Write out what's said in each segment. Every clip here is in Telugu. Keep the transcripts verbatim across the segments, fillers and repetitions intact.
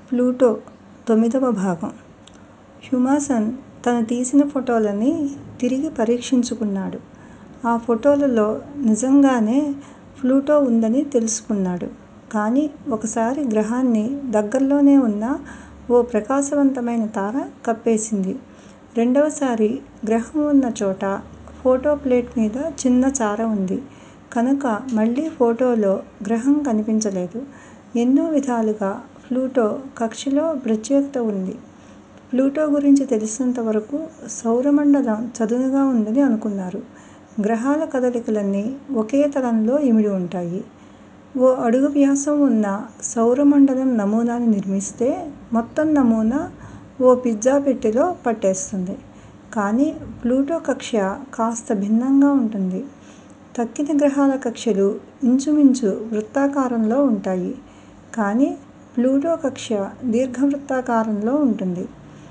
ప్లూటో తొమ్మిదవ భాగం. హ్యూమాసన్ తను తీసిన ఫోటోలని తిరిగి పరీక్షించుకున్నాడు. ఆ ఫోటోలలో నిజంగానే ప్లూటో ఉందని తెలుసుకున్నాడు. కానీ ఒకసారి గ్రహాన్ని దగ్గరలోనే ఉన్న ఓ ప్రకాశవంతమైన తార కప్పేసింది. రెండవసారి గ్రహం ఉన్న చోట ఫోటో ప్లేట్ మీద చిన్న చార ఉంది కనుక మళ్ళీ ఫోటోలో గ్రహం కనిపించలేదు. ఎన్నో విధాలుగా ప్లూటో కక్షలో ప్రత్యేకత ఉంది. ప్లూటో గురించి తెలిసినంతవరకు సౌరమండలం చదునుగా ఉందని అనుకున్నారు. గ్రహాల కదలికలన్నీ ఒకే తలంలో ఇమిడి ఉంటాయి. ఓ అడుగు వ్యాసం ఉన్న సౌరమండలం నమూనాని నిర్మిస్తే మొత్తం నమూనా ఓ పిజ్జా పెట్టెలో పట్టేస్తుంది. కానీ ప్లూటో కక్ష్య కాస్త భిన్నంగా ఉంటుంది. తక్కిన గ్రహాల కక్ష్యలు ఇంచుమించు వృత్తాకారంలో ఉంటాయి. కానీ ప్లూటో కక్ష్య దీర్ఘవృత్తాకారంలో ఉంటుంది.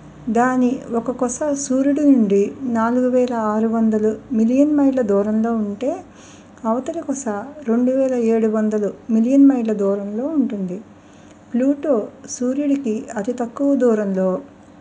దాని ఒక కొస సూర్యుడి నుండి నాలుగు వేల ఆరు వందలు మిలియన్ మైళ్ళ దూరంలో ఉంటే అవతలి కొస రెండు వేల ఏడు వందలు మిలియన్ మైళ్ళ దూరంలో ఉంటుంది. ప్లూటో సూర్యుడికి అతి తక్కువ దూరంలో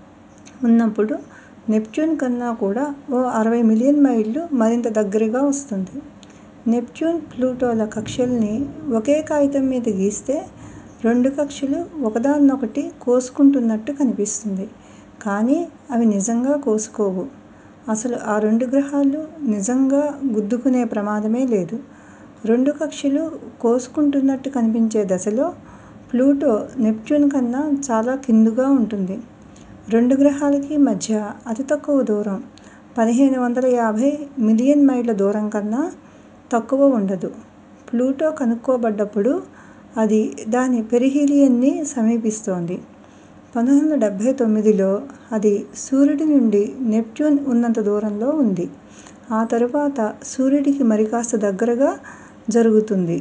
ఉన్నప్పుడు నెప్ట్యూన్ కన్నా కూడా ఓ అరవై మిలియన్ మైళ్ళు మరింత దగ్గరగా వస్తుంది. నెప్ట్యూన్, ప్లూటోల కక్ష్యల్ని ఒకే కాగితం మీద గీస్తే రెండు కక్ష్యలు ఒకదాన్నొకటి కోసుకుంటున్నట్టు కనిపిస్తుంది. కానీ అవి నిజంగా కోసుకోవు. అసలు ఆ రెండు గ్రహాలు నిజంగా గుద్దుకునే ప్రమాదమే లేదు. రెండు కక్ష్యలు కోసుకుంటున్నట్టు కనిపించే దశలో ప్లూటో నెప్ట్యూన్ కన్నా చాలా కిందుగా ఉంటుంది. రెండు గ్రహాలకి మధ్య అతి తక్కువ దూరం పదిహేను వందల యాభై మిలియన్ మైళ్ళ దూరం కన్నా తక్కువ ఉండదు. ప్లూటో కనుక్కోబడ్డప్పుడు అది దాని పెరిహీలియన్ని సమీపిస్తోంది. పంతొమ్మిది వందల డెబ్బై తొమ్మిదిలో అది సూర్యుడి నుండి నెప్ట్యూన్ ఉన్నంత దూరంలో ఉంది. ఆ తరువాత సూర్యుడికి మరికాస్త దగ్గరగా జరుగుతుంది.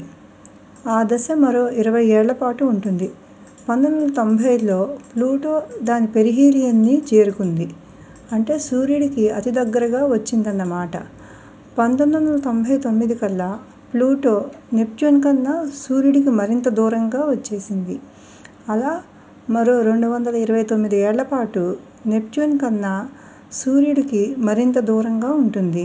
ఆ దశ మరో ఇరవై ఏళ్లపాటు ఉంటుంది. పంతొమ్మిది వందల తొంభైలో ప్లూటో దాని పెరిహీలియన్ని చేరుకుంది. అంటే సూర్యుడికి అతి దగ్గరగా వచ్చిందన్నమాట. పంతొమ్మిది వందల తొంభై తొమ్మిది కల్లా ప్లూటో నెప్ట్యూన్ కన్నా సూర్యుడికి మరింత దూరంగా వచ్చేసింది. అలా మరో రెండు వందల ఇరవై తొమ్మిది ఏళ్లపాటు నెప్ట్యూన్ కన్నా సూర్యుడికి మరింత దూరంగా ఉంటుంది.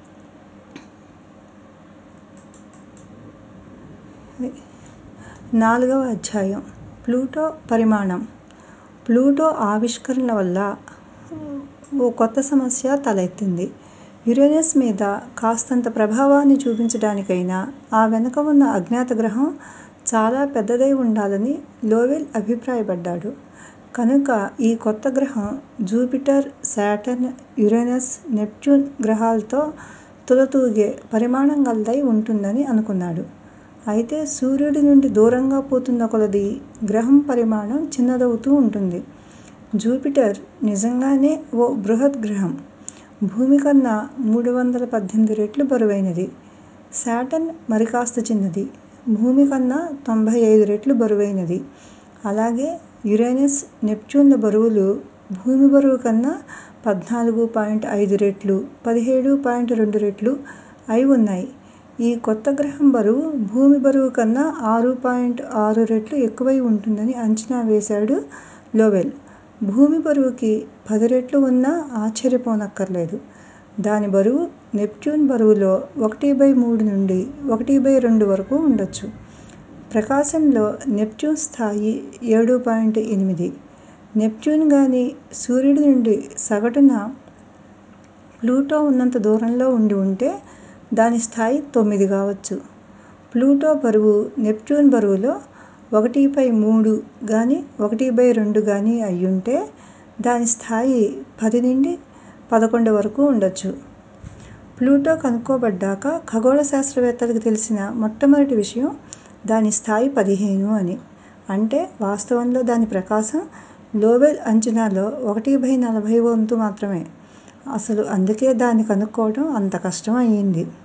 నాలుగవ అధ్యాయం. ప్లూటో పరిమాణం. ప్లూటో ఆవిష్కరణ వల్ల ఓ కొత్త సమస్య తలెత్తింది. యురేనస్ మీద కాస్తంత ప్రభావాన్ని చూపించడానికైనా ఆ వెనుక ఉన్న అజ్ఞాత గ్రహం చాలా పెద్దదై ఉండాలని లోవెల్ అభిప్రాయపడ్డాడు. కనుక ఈ కొత్త గ్రహం జూపిటర్, శాటర్న్, యురేనస్, నెప్ట్యూన్ గ్రహాలతో తులతూగే పరిమాణం గలదై ఉంటుందని అనుకున్నాడు. అయితే సూర్యుడి నుండి దూరంగా పోతున్న కొలదీ గ్రహం పరిమాణం చిన్నదవుతూ ఉంటుంది. జూపిటర్ నిజంగానే ఓ బృహత్ గ్రహం. భూమి కన్నా మూడు వందల పద్దెనిమిది రెట్లు బరువైనది. శాటర్న్ మరికాస్త చిన్నది. భూమి కన్నా తొంభై ఐదు రెట్లు బరువైనది. అలాగే యురేనస్, నెప్ట్యూన్ల బరువులు భూమి బరువు కన్నా పద్నాలుగు పాయింట్ ఐదు రెట్లు, పదిహేడు పాయింట్ రెండు రెట్లు అయి ఉన్నాయి. ఈ కొత్త గ్రహం బరువు భూమి బరువు కన్నా ఆరు పాయింట్ ఆరు రెట్లు ఎక్కువై ఉంటుందని అంచనా వేశాడు లోవెల్. భూమి బరువుకి పది రెట్లు ఉన్నా ఆశ్చర్యపోనక్కర్లేదు. దాని బరువు నెప్ట్యూన్ బరువులో ఒకటి బై మూడు నుండి ఒకటి బై రెండు వరకు ఉండొచ్చు. ప్రకాశంలో నెప్ట్యూన్ స్థాయి ఏడు పాయింట్ ఎనిమిది. నెప్ట్యూన్ గానీ సూర్యుడి నుండి సగటున ప్లూటో ఉన్నంత దూరంలో ఉండి ఉంటే దాని స్థాయి తొమ్మిది కావచ్చు. ప్లూటో బరువు నెప్ట్యూన్ బరువులో ఒకటి బై మూడు గానీ ఒకటి బై రెండు గానీ అయ్యుంటే దాని స్థాయి పది నుండి పదకొండు వరకు ఉండొచ్చు. ప్లూటో కనుక్కోబడ్డాక ఖగోళ శాస్త్రవేత్తలకు తెలిసిన మొట్టమొదటి విషయం దాని స్థాయి పదిహేను అని. అంటే వాస్తవంలో దాని ప్రకాశం లోవెల్ అంచనాలో ఒకటి బై నలభై వంతు మాత్రమే. అసలు అందుకే దాన్ని కనుక్కోవడం అంత కష్టం అయ్యింది.